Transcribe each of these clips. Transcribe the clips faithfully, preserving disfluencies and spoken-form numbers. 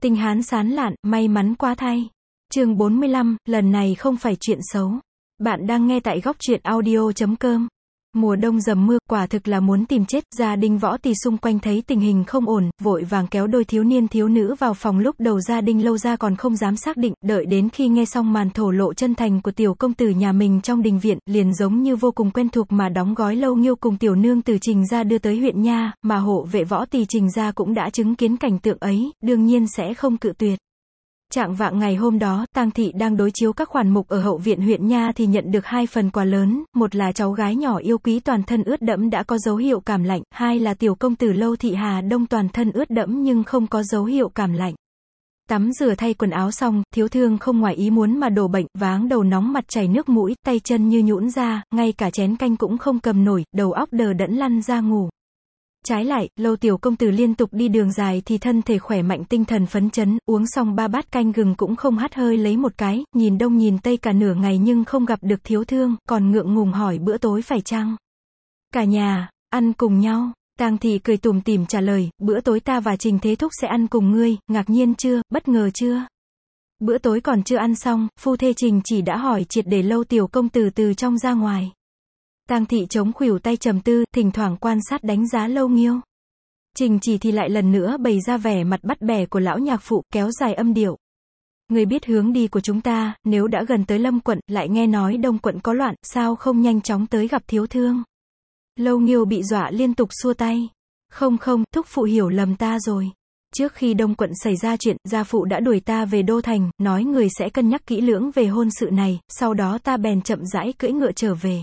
Tinh hán sán lạn, may mắn quá thay. Chương bốn mươi lăm, lần này không phải chuyện xấu. Bạn đang nghe tại góc truyện audio chấm com. Mùa đông dầm mưa, quả thực là muốn tìm chết. Gia đình Võ Tì xung quanh thấy tình hình không ổn, vội vàng kéo đôi thiếu niên thiếu nữ vào phòng. Lúc đầu gia đình Lâu gia còn không dám xác định, đợi đến khi nghe xong màn thổ lộ chân thành của tiểu công tử nhà mình trong đình viện, liền giống như vô cùng quen thuộc mà đóng gói Lâu Nghiêu cùng tiểu nương từ Trình gia đưa tới huyện nha, mà hộ vệ Võ Tì Trình gia cũng đã chứng kiến cảnh tượng ấy, đương nhiên sẽ không cự tuyệt. Trạng vạng ngày hôm đó, Tang thị đang đối chiếu các khoản mục ở hậu viện huyện nha thì nhận được hai phần quà lớn, một là cháu gái nhỏ yêu quý toàn thân ướt đẫm đã có dấu hiệu cảm lạnh, hai là tiểu công tử Lâu Thị Hà Đông toàn thân ướt đẫm nhưng không có dấu hiệu cảm lạnh. Tắm rửa thay quần áo xong, thiếu thương không ngoài ý muốn mà đổ bệnh, váng đầu nóng mặt chảy nước mũi, tay chân như nhũn ra, ngay cả chén canh cũng không cầm nổi, đầu óc đờ đẫn lăn ra ngủ. Trái lại, Lâu tiểu công tử liên tục đi đường dài thì thân thể khỏe mạnh tinh thần phấn chấn, uống xong ba bát canh gừng cũng không hắt hơi lấy một cái, nhìn đông nhìn tây cả nửa ngày nhưng không gặp được thiếu thương, còn ngượng ngùng hỏi bữa tối phải chăng? Cả nhà, ăn cùng nhau. Tang thị cười tủm tỉm trả lời, bữa tối ta và Trình Thế Thúc sẽ ăn cùng ngươi, ngạc nhiên chưa, bất ngờ chưa? Bữa tối còn chưa ăn xong, phu thê Trình chỉ đã hỏi triệt để Lâu tiểu công tử từ trong ra ngoài. Tang thị chống khuỷu tay trầm tư, thỉnh thoảng quan sát đánh giá Lâu Nghiêu. Trình chỉ thì lại lần nữa bày ra vẻ mặt bắt bẻ của lão nhạc phụ, kéo dài âm điệu. Người biết hướng đi của chúng ta, nếu đã gần tới Lâm quận, lại nghe nói Đông quận có loạn, sao không nhanh chóng tới gặp thiếu thương? Lâu Nghiêu bị dọa liên tục xua tay. Không không, thúc phụ hiểu lầm ta rồi. Trước khi Đông quận xảy ra chuyện, gia phụ đã đuổi ta về Đô Thành, nói người sẽ cân nhắc kỹ lưỡng về hôn sự này, sau đó ta bèn chậm rãi cưỡi ngựa trở về.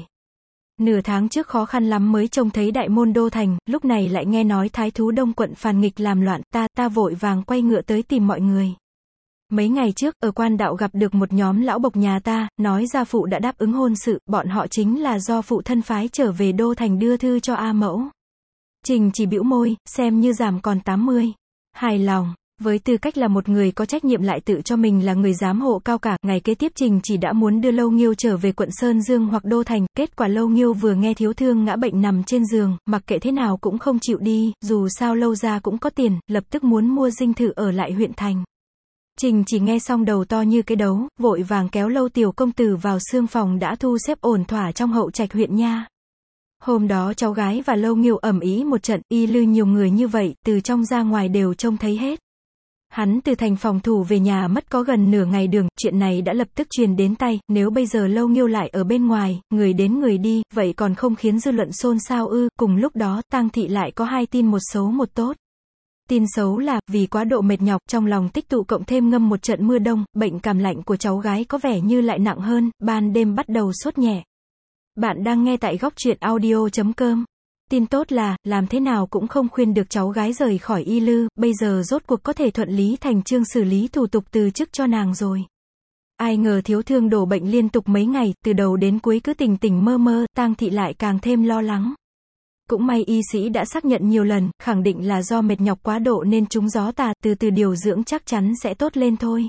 Nửa tháng trước khó khăn lắm mới trông thấy đại môn Đô Thành, lúc này lại nghe nói thái thú Đông quận phàn nghịch làm loạn, ta, ta vội vàng quay ngựa tới tìm mọi người. Mấy ngày trước, ở quan đạo gặp được một nhóm lão bộc nhà ta, nói gia phụ đã đáp ứng hôn sự, bọn họ chính là do phụ thân phái trở về Đô Thành đưa thư cho A mẫu. Trình chỉ bĩu môi, xem như giảm còn tám mươi. Hài lòng. Với tư cách là một người có trách nhiệm lại tự cho mình là người giám hộ cao cả, ngày kế tiếp Trình chỉ đã muốn đưa Lâu Nghiêu trở về quận Sơn Dương hoặc Đô Thành, kết quả Lâu Nghiêu vừa nghe thiếu thương ngã bệnh nằm trên giường, mặc kệ thế nào cũng không chịu đi, dù sao Lâu gia cũng có tiền, lập tức muốn mua dinh thự ở lại huyện thành. Trình chỉ nghe xong đầu to như cái đấu, vội vàng kéo Lâu tiểu công tử vào xương phòng đã thu xếp ổn thỏa trong hậu trạch huyện nha. Hôm đó cháu gái và Lâu Nghiêu ầm ĩ một trận, y lư nhiều người như vậy, từ trong ra ngoài đều trông thấy hết. Hắn từ thành phòng thủ về nhà mất có gần nửa ngày đường, chuyện này đã lập tức truyền đến tay, nếu bây giờ Lâu Nghiêu lại ở bên ngoài, người đến người đi, vậy còn không khiến dư luận xôn xao ư? Cùng lúc đó, Tang thị lại có hai tin, một xấu một tốt. Tin xấu là, vì quá độ mệt nhọc, trong lòng tích tụ cộng thêm ngâm một trận mưa đông, bệnh cảm lạnh của cháu gái có vẻ như lại nặng hơn, ban đêm bắt đầu sốt nhẹ. Bạn đang nghe tại góc truyện audio chấm com. Tin tốt là, làm thế nào cũng không khuyên được cháu gái rời khỏi y lư, bây giờ rốt cuộc có thể thuận lý thành chương xử lý thủ tục từ chức cho nàng rồi. Ai ngờ thiếu thương đổ bệnh liên tục mấy ngày, từ đầu đến cuối cứ tỉnh tỉnh mơ mơ, Tang thị lại càng thêm lo lắng. Cũng may y sĩ đã xác nhận nhiều lần, khẳng định là do mệt nhọc quá độ nên trúng gió tà, từ từ điều dưỡng chắc chắn sẽ tốt lên thôi.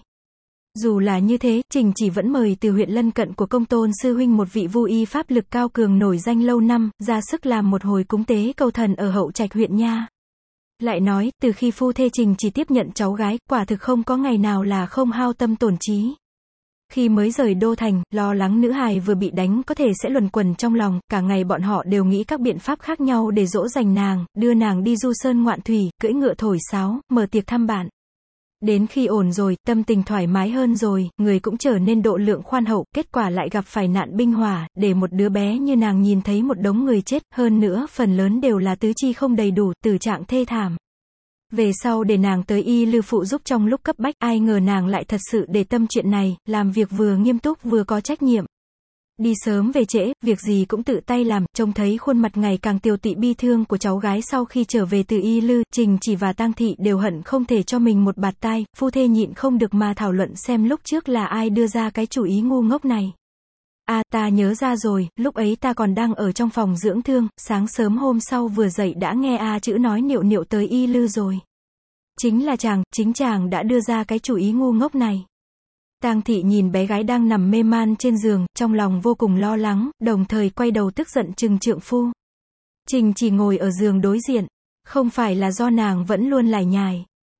Dù là như thế, Trình chỉ vẫn mời từ huyện lân cận của công tôn sư huynh một vị vu y pháp lực cao cường nổi danh lâu năm, ra sức làm một hồi cúng tế cầu thần ở hậu trạch huyện nha. Lại nói, từ khi phu thê Trình chỉ tiếp nhận cháu gái, quả thực không có ngày nào là không hao tâm tổn trí. Khi mới rời Đô Thành, lo lắng nữ hài vừa bị đánh có thể sẽ luẩn quẩn trong lòng, cả ngày bọn họ đều nghĩ các biện pháp khác nhau để dỗ dành nàng, đưa nàng đi du sơn ngoạn thủy, cưỡi ngựa thổi sáo, mở tiệc thăm bạn. Đến khi ổn rồi, tâm tình thoải mái hơn rồi, người cũng trở nên độ lượng khoan hậu, kết quả lại gặp phải nạn binh hỏa, để một đứa bé như nàng nhìn thấy một đống người chết, hơn nữa phần lớn đều là tứ chi không đầy đủ, tử trạng thê thảm. Về sau để nàng tới y lư phụ giúp trong lúc cấp bách, ai ngờ nàng lại thật sự để tâm chuyện này, làm việc vừa nghiêm túc vừa có trách nhiệm. Đi sớm về trễ, việc gì cũng tự tay làm, trông thấy khuôn mặt ngày càng tiều tụy bi thương của cháu gái sau khi trở về từ y lư, Trình chỉ và Tang thị đều hận không thể cho mình một bạt tai, phu thê nhịn không được mà thảo luận xem lúc trước là ai đưa ra cái chủ ý ngu ngốc này. À, ta nhớ ra rồi, lúc ấy ta còn đang ở trong phòng dưỡng thương, sáng sớm hôm sau vừa dậy đã nghe A chữ nói niệu niệu tới y lư rồi. Chính là chàng, chính chàng đã đưa ra cái chủ ý ngu ngốc này. Tang thị nhìn bé gái đang nằm mê man trên giường, trong lòng vô cùng lo lắng, đồng thời quay đầu tức giận trừng trượng phu. Trình chỉ ngồi ở giường đối diện, không phải là do nàng vẫn luôn lải nhải.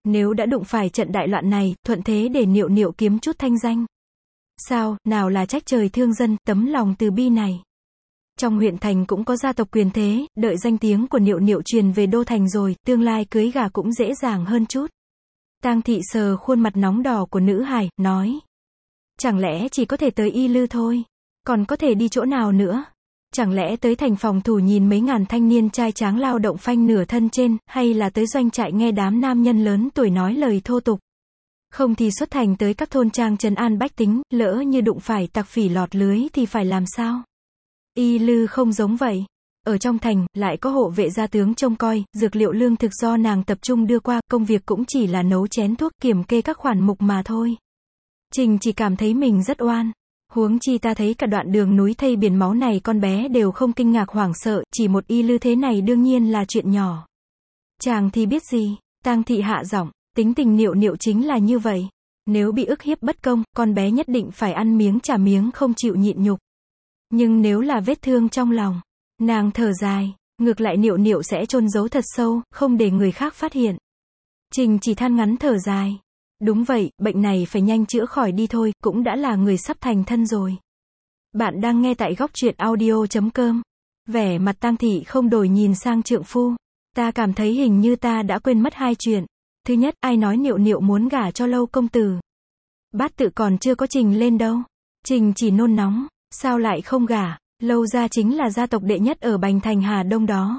Nếu đã đụng phải trận đại loạn này, thuận thế để Niệu Niệu kiếm chút thanh danh. Sao, nào là trách trời thương dân, tấm lòng từ bi này. Trong huyện thành cũng có gia tộc quyền thế, đợi danh tiếng của Niệu Niệu truyền về đô thành rồi, tương lai cưới gả cũng dễ dàng hơn chút. Tang thị sờ khuôn mặt nóng đỏ của nữ hài, nói. Chẳng lẽ chỉ có thể tới Y Lư thôi? Còn có thể đi chỗ nào nữa? Chẳng lẽ tới thành phòng thủ nhìn mấy ngàn thanh niên trai tráng lao động phanh nửa thân trên, hay là tới doanh trại nghe đám nam nhân lớn tuổi nói lời thô tục? Không thì xuất thành tới các thôn trang trấn an bách tính, lỡ như đụng phải tặc phỉ lọt lưới thì phải làm sao? Y Lư không giống vậy. Ở trong thành, lại có hộ vệ gia tướng trông coi, dược liệu lương thực do nàng tập trung đưa qua, công việc cũng chỉ là nấu chén thuốc kiểm kê các khoản mục mà thôi. Trình chỉ cảm thấy mình rất oan. Huống chi ta thấy cả đoạn đường núi thây biển máu này con bé đều không kinh ngạc hoảng sợ, chỉ một Y Lư thế này đương nhiên là chuyện nhỏ. Chàng thì biết gì? Tang thị hạ giọng, tính tình Niệu Niệu chính là như vậy. Nếu bị ức hiếp bất công, con bé nhất định phải ăn miếng trả miếng không chịu nhịn nhục. Nhưng nếu là vết thương trong lòng, nàng thở dài, ngược lại Niệu Niệu sẽ chôn giấu thật sâu, không để người khác phát hiện. Trình chỉ than ngắn thở dài. Đúng vậy, bệnh này phải nhanh chữa khỏi đi thôi, cũng đã là người sắp thành thân rồi. Bạn đang nghe tại góc truyện audio chấm com. Vẻ mặt Tang thị không đổi nhìn sang trượng phu. Ta cảm thấy hình như ta đã quên mất hai chuyện. Thứ nhất, ai nói Niệu Niệu muốn gả cho Lâu công tử? Bát tự còn chưa có trình lên đâu. Trình chỉ nôn nóng, sao lại không gả? Lâu gia chính là gia tộc đệ nhất ở Bành Thành Hà Đông đó.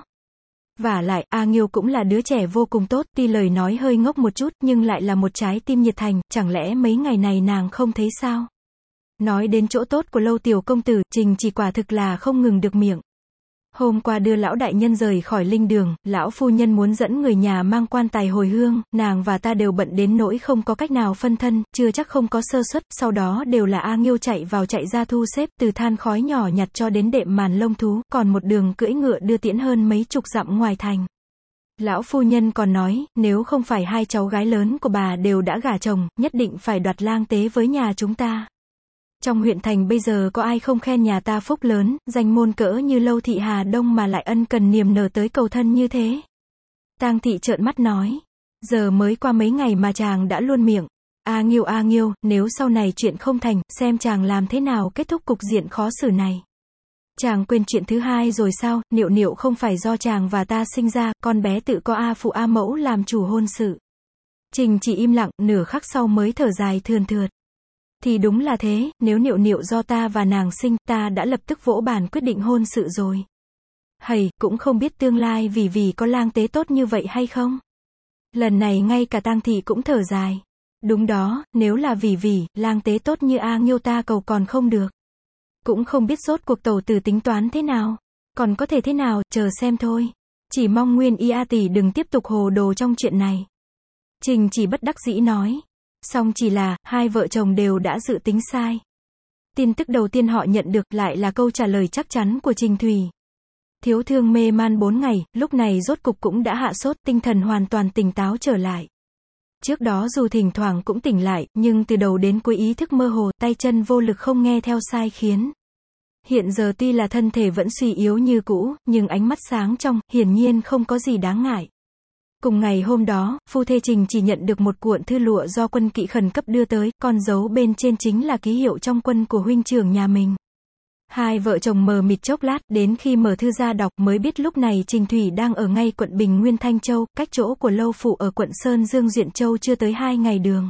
Vả lại, A Nghiêu cũng là đứa trẻ vô cùng tốt, tuy lời nói hơi ngốc một chút, nhưng lại là một trái tim nhiệt thành, chẳng lẽ mấy ngày này nàng không thấy sao? Nói đến chỗ tốt của Lâu tiểu công tử, Trình chỉ quả thực là không ngừng được miệng. Hôm qua đưa lão đại nhân rời khỏi linh đường, lão phu nhân muốn dẫn người nhà mang quan tài hồi hương, nàng và ta đều bận đến nỗi không có cách nào phân thân, chưa chắc không có sơ suất, sau đó đều là A Nghiêu chạy vào chạy ra thu xếp, từ than khói nhỏ nhặt cho đến đệm màn lông thú, còn một đường cưỡi ngựa đưa tiễn hơn mấy chục dặm ngoài thành. Lão phu nhân còn nói, nếu không phải hai cháu gái lớn của bà đều đã gả chồng, nhất định phải đoạt lang tế với nhà chúng ta. Trong huyện thành bây giờ có ai không khen nhà ta phúc lớn, danh môn cỡ như Lâu thị Hà Đông mà lại ân cần niềm nở tới cầu thân như thế. Tang thị trợn mắt nói, giờ mới qua mấy ngày mà chàng đã luôn miệng. A Nghiêu A Nghiêu, nếu sau này chuyện không thành, xem chàng làm thế nào kết thúc cục diện khó xử này. Chàng quên chuyện thứ hai rồi sao? Niệu Niệu không phải do chàng và ta sinh ra, con bé tự có A phụ A mẫu làm chủ hôn sự. Trình chỉ im lặng, nửa khắc sau mới thở dài thườn thượt. Thì đúng là thế, nếu Niệu Niệu do ta và nàng sinh, ta đã lập tức vỗ bàn quyết định hôn sự rồi. Hầy, cũng không biết tương lai vì vì có lang tế tốt như vậy hay không? Lần này ngay cả Tang thị cũng thở dài. Đúng đó, nếu là vì vì, lang tế tốt như A Nghiêu ta cầu còn không được. Cũng không biết rốt cuộc tẩu tử tính toán thế nào. Còn có thể thế nào, chờ xem thôi. Chỉ mong Nguyên Y A tỷ đừng tiếp tục hồ đồ trong chuyện này. Trình chỉ bất đắc dĩ nói. Song chỉ là, hai vợ chồng đều đã dự tính sai. Tin tức đầu tiên họ nhận được lại là câu trả lời chắc chắn của Trình Thủy. Thiếu thương mê man bốn ngày, lúc này rốt cục cũng đã hạ sốt, tinh thần hoàn toàn tỉnh táo trở lại. Trước đó dù thỉnh thoảng cũng tỉnh lại, nhưng từ đầu đến cuối ý thức mơ hồ, tay chân vô lực không nghe theo sai khiến. Hiện giờ tuy là thân thể vẫn suy yếu như cũ, nhưng ánh mắt sáng trong, hiển nhiên không có gì đáng ngại. Cùng ngày hôm đó, phu thê Trình chỉ nhận được một cuộn thư lụa do quân kỵ khẩn cấp đưa tới, con dấu bên trên chính là ký hiệu trong quân của huynh trưởng nhà mình. Hai vợ chồng mờ mịt chốc lát, đến khi mở thư ra đọc mới biết lúc này Trình Thủy đang ở ngay quận Bình Nguyên Thanh Châu, cách chỗ của Lâu phụ ở quận Sơn Dương Duyện Châu chưa tới hai ngày đường.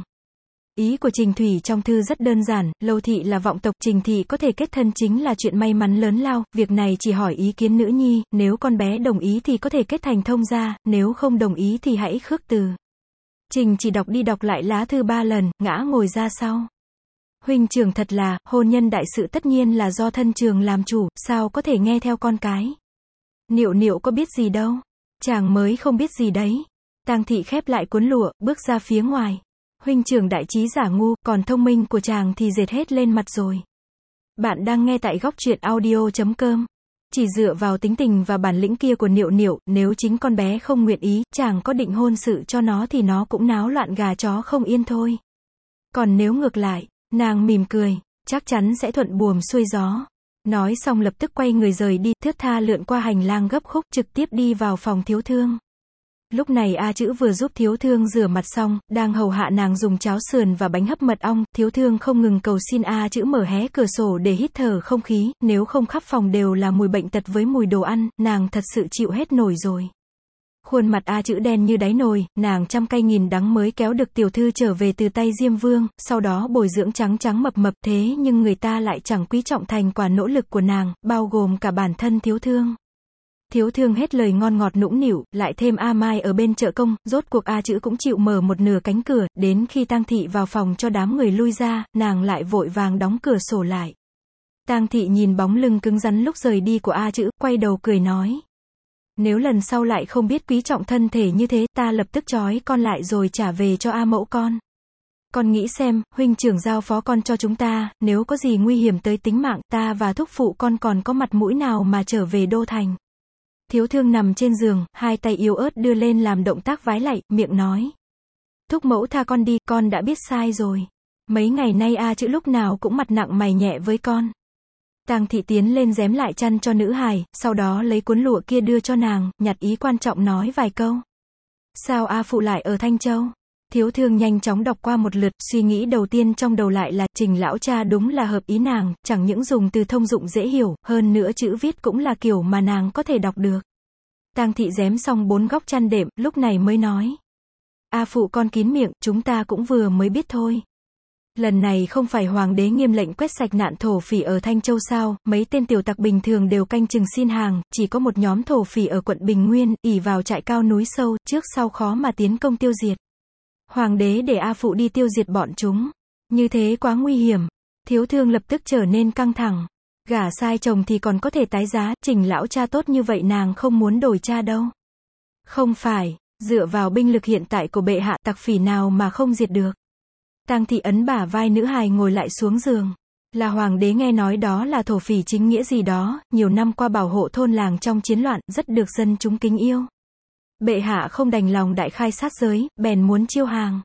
Ý của Trình Thủy trong thư rất đơn giản, Lâu thị là vọng tộc, Trình thị có thể kết thân chính là chuyện may mắn lớn lao, việc này chỉ hỏi ý kiến nữ nhi, nếu con bé đồng ý thì có thể kết thành thông gia, nếu không đồng ý thì hãy khước từ. Trình chỉ đọc đi đọc lại lá thư ba lần, ngã ngồi ra sau. Huynh trưởng thật là, hôn nhân đại sự tất nhiên là do thân trường làm chủ, sao có thể nghe theo con cái. Niệu Niệu có biết gì đâu, chàng mới không biết gì đấy. Tang thị khép lại cuốn lụa, bước ra phía ngoài. Huynh trưởng đại trí giả ngu, còn thông minh của chàng thì dệt hết lên mặt rồi. Bạn đang nghe tại góc truyện audio chấm com. Chỉ dựa vào tính tình và bản lĩnh kia của Niệu Niệu, nếu chính con bé không nguyện ý, chàng có định hôn sự cho nó thì nó cũng náo loạn gà chó không yên thôi. Còn nếu ngược lại, nàng mỉm cười, chắc chắn sẽ thuận buồm xuôi gió. Nói xong lập tức quay người rời đi, thướt tha lượn qua hành lang gấp khúc trực tiếp đi vào phòng thiếu thương. Lúc này A Chữ vừa giúp Thiếu Thương rửa mặt xong, đang hầu hạ nàng dùng cháo sườn và bánh hấp mật ong, Thiếu Thương không ngừng cầu xin A Chữ mở hé cửa sổ để hít thở không khí, nếu không khắp phòng đều là mùi bệnh tật với mùi đồ ăn, nàng thật sự chịu hết nổi rồi. Khuôn mặt A Chữ đen như đáy nồi, nàng trăm cay nghìn đắng mới kéo được tiểu thư trở về từ tay Diêm Vương, sau đó bồi dưỡng trắng trắng mập mập, thế nhưng người ta lại chẳng quý trọng thành quả nỗ lực của nàng, bao gồm cả bản thân Thiếu Thương. Thiếu Thương hết lời ngon ngọt nũng nịu, lại thêm A Mai ở bên trợ công, rốt cuộc A Chữ cũng chịu mở một nửa cánh cửa, đến khi Tang Thị vào phòng cho đám người lui ra, nàng lại vội vàng đóng cửa sổ lại. Tang Thị nhìn bóng lưng cứng rắn lúc rời đi của A Chữ, quay đầu cười nói. Nếu lần sau lại không biết quý trọng thân thể như thế, ta lập tức trói con lại rồi trả về cho A mẫu con. Con nghĩ xem, huynh trưởng giao phó con cho chúng ta, nếu có gì nguy hiểm tới tính mạng, ta và thúc phụ con còn có mặt mũi nào mà trở về đô thành. Thiếu Thương nằm trên giường, hai tay yếu ớt đưa lên làm động tác vái lạy, miệng nói. Thúc mẫu tha con đi, con đã biết sai rồi. Mấy ngày nay A Chữ lúc nào cũng mặt nặng mày nhẹ với con. Tang Thị tiến lên rém lại chăn cho nữ hài, sau đó lấy cuốn lụa kia đưa cho nàng, nhặt ý quan trọng nói vài câu. Sao A phụ lại ở Thanh Châu? Thiếu Thương nhanh chóng đọc qua một lượt, suy nghĩ đầu tiên trong đầu lại là, Trình lão cha đúng là hợp ý nàng, chẳng những dùng từ thông dụng dễ hiểu, hơn nữa chữ viết cũng là kiểu mà nàng có thể đọc được. Tang Thị rém xong bốn góc chăn đệm, lúc này mới nói. A phụ con kín miệng, chúng ta cũng vừa mới biết thôi. Lần này không phải hoàng đế nghiêm lệnh quét sạch nạn thổ phỉ ở Thanh Châu sao, mấy tên tiểu tặc bình thường đều canh chừng xin hàng, chỉ có một nhóm thổ phỉ ở quận Bình Nguyên, ỷ vào trại cao núi sâu, trước sau khó mà tiến công tiêu diệt. Hoàng đế để A phụ đi tiêu diệt bọn chúng. Như thế quá nguy hiểm. Thiếu Thương lập tức trở nên căng thẳng. Gả sai chồng thì còn có thể tái giá, Trình lão cha tốt như vậy nàng không muốn đổi cha đâu. Không phải, dựa vào binh lực hiện tại của bệ hạ, tặc phỉ nào mà không diệt được. Tang Thị ấn bả vai nữ hài ngồi lại xuống giường. Là hoàng đế nghe nói đó là thổ phỉ chính nghĩa gì đó, nhiều năm qua bảo hộ thôn làng trong chiến loạn, rất được dân chúng kính yêu. Bệ hạ không đành lòng đại khai sát giới, bèn muốn chiêu hàng.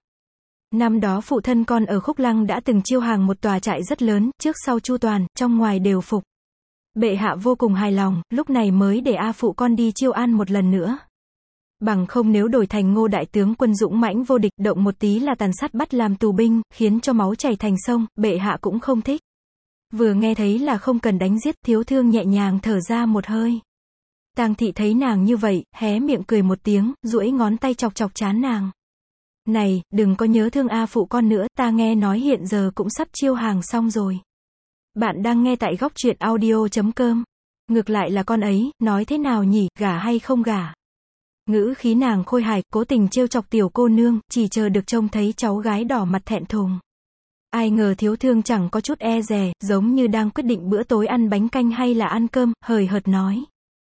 Năm đó phụ thân con ở Khúc Lăng đã từng chiêu hàng một tòa trại rất lớn, trước sau chu toàn, trong ngoài đều phục. Bệ hạ vô cùng hài lòng, lúc này mới để A phụ con đi chiêu an một lần nữa. Bằng không nếu đổi thành Ngô đại tướng quân dũng mãnh vô địch, động một tí là tàn sát bắt làm tù binh, khiến cho máu chảy thành sông, bệ hạ cũng không thích. Vừa nghe thấy là không cần đánh giết, Thiếu Thương nhẹ nhàng thở ra một hơi. Tang Thị thấy nàng như vậy, hé miệng cười một tiếng, duỗi ngón tay chọc chọc trán nàng. Này, đừng có nhớ thương A phụ con nữa, ta nghe nói hiện giờ cũng sắp chiêu hàng xong rồi. Bạn đang nghe tại góc truyện audio chấm com. Ngược lại là con ấy, nói thế nào nhỉ, gả hay không gả? Ngữ khí nàng khôi hài, cố tình trêu chọc tiểu cô nương, chỉ chờ được trông thấy cháu gái đỏ mặt thẹn thùng. Ai ngờ Thiếu Thương chẳng có chút e dè, giống như đang quyết định bữa tối ăn bánh canh hay là ăn cơm, hời hợt nói.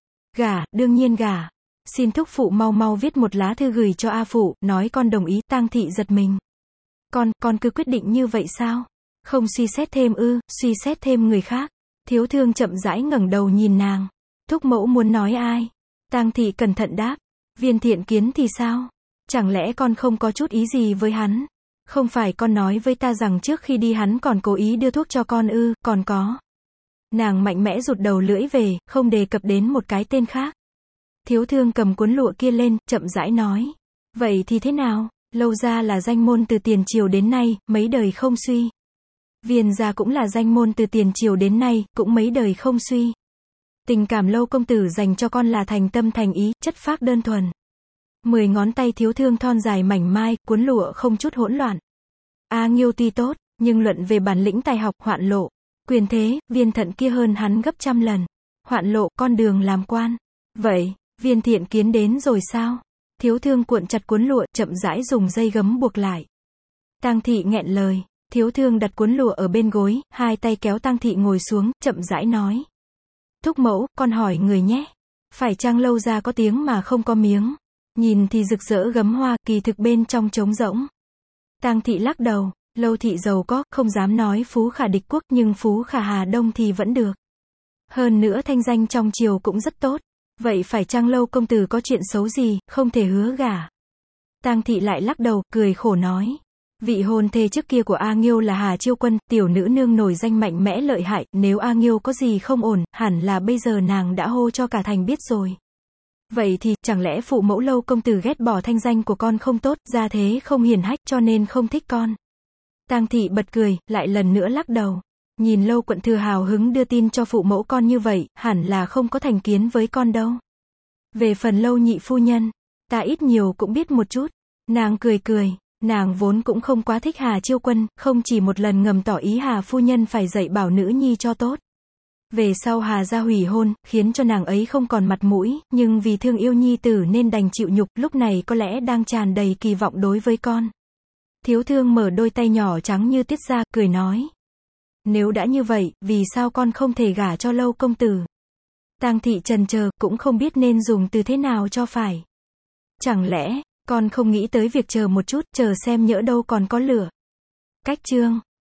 Gả, đương nhiên gả. Xin thúc phụ mau mau viết một lá thư gửi cho A phụ, nói con đồng ý. Tang Thị giật mình. Con, con cứ quyết định như vậy sao? Không suy xét thêm ư, suy xét thêm người khác. Thiếu Thương chậm rãi ngẩng đầu nhìn nàng. Thúc mẫu muốn nói ai? Tang Thị cẩn thận đáp. Viên Thiện Kiến thì sao? Chẳng lẽ con không có chút ý gì với hắn? Không phải con nói với ta rằng trước khi đi hắn còn cố ý đưa thuốc cho con ư, còn có. Nàng mạnh mẽ rụt đầu lưỡi về, không đề cập đến một cái tên khác. Thiếu Thương cầm cuốn lụa kia lên, chậm rãi nói. Vậy thì thế nào? Lâu gia là danh môn từ tiền triều đến nay, mấy đời không suy. Viên gia cũng là danh môn từ tiền triều đến nay, cũng mấy đời không suy. Tình cảm Lâu công tử dành cho con là thành tâm thành ý, chất phác đơn thuần. Mười ngón tay Thiếu Thương thon dài mảnh mai, cuốn lụa không chút hỗn loạn. A Nghiêu tuy tốt, nhưng luận về bản lĩnh tài học, Hoạn Lộ, quyền thế, Viên Thận kia hơn hắn gấp trăm lần. Hoạn Lộ, con đường làm quan. Vậy, Viên Thiện Kiến đến rồi sao? Thiếu Thương cuộn chặt cuốn lụa, chậm rãi dùng dây gấm buộc lại. Tang Thị nghẹn lời. Thiếu Thương đặt cuốn lụa ở bên gối, hai tay kéo Tang Thị ngồi xuống, chậm rãi nói. Thúc mẫu, con hỏi người nhé. Phải chăng Lâu gia có tiếng mà không có miếng? Nhìn thì rực rỡ gấm hoa, kỳ thực bên trong trống rỗng. Tang Thị lắc đầu. Lâu thị giàu có, không dám nói phú khả địch quốc, nhưng phú khả Hà Đông thì vẫn được. Hơn nữa thanh danh trong triều cũng rất tốt. Vậy phải chăng Lâu công tử có chuyện xấu gì, không thể hứa gả? Tang Thị lại lắc đầu, cười khổ nói. Vị hôn thê trước kia của A Nghiêu là Hà Chiêu Quân, tiểu nữ nương nổi danh mạnh mẽ lợi hại, nếu A Nghiêu có gì không ổn, hẳn là bây giờ nàng đã hô cho cả thành biết rồi. Vậy thì, chẳng lẽ phụ mẫu Lâu công tử ghét bỏ thanh danh của con không tốt, gia thế không hiền hách, cho nên không thích con? Tang thị bật cười, lại lần nữa lắc đầu. Nhìn Lâu quận thừa hào hứng đưa tin cho phụ mẫu con như vậy, hẳn là không có thành kiến với con đâu. Về phần Lâu nhị phu nhân, ta ít nhiều cũng biết một chút. Nàng cười cười, nàng vốn cũng không quá thích Hà Chiêu Quân, không chỉ một lần ngầm tỏ ý Hà phu nhân phải dạy bảo nữ nhi cho tốt. Về sau Hà gia hủy hôn, khiến cho nàng ấy không còn mặt mũi, nhưng vì thương yêu nhi tử nên đành chịu nhục, lúc này có lẽ đang tràn đầy kỳ vọng đối với con. Thiếu thương mở đôi tay nhỏ trắng như tuyết ra, cười nói. Nếu đã như vậy, vì sao con không thể gả cho Lâu công tử? Tang thị trần chờ, cũng không biết nên dùng từ thế nào cho phải. Chẳng lẽ, con không nghĩ tới việc chờ một chút, chờ xem nhỡ đâu còn có lửa. Cách chương